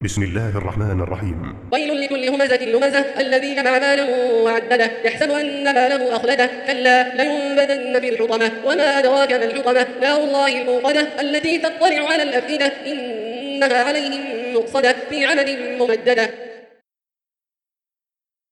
بسم الله الرحمن الرحيم. ويل لكل همزة لمزة الذي جمع ماله وعدده يحسب أن ماله أخلده كلا لينبذن في الحطمة وما أدراك ما الحطمة نار الله الموقدة التي تطلع على الأفئدة إنها عليهم مؤصدة في عمد ممددة.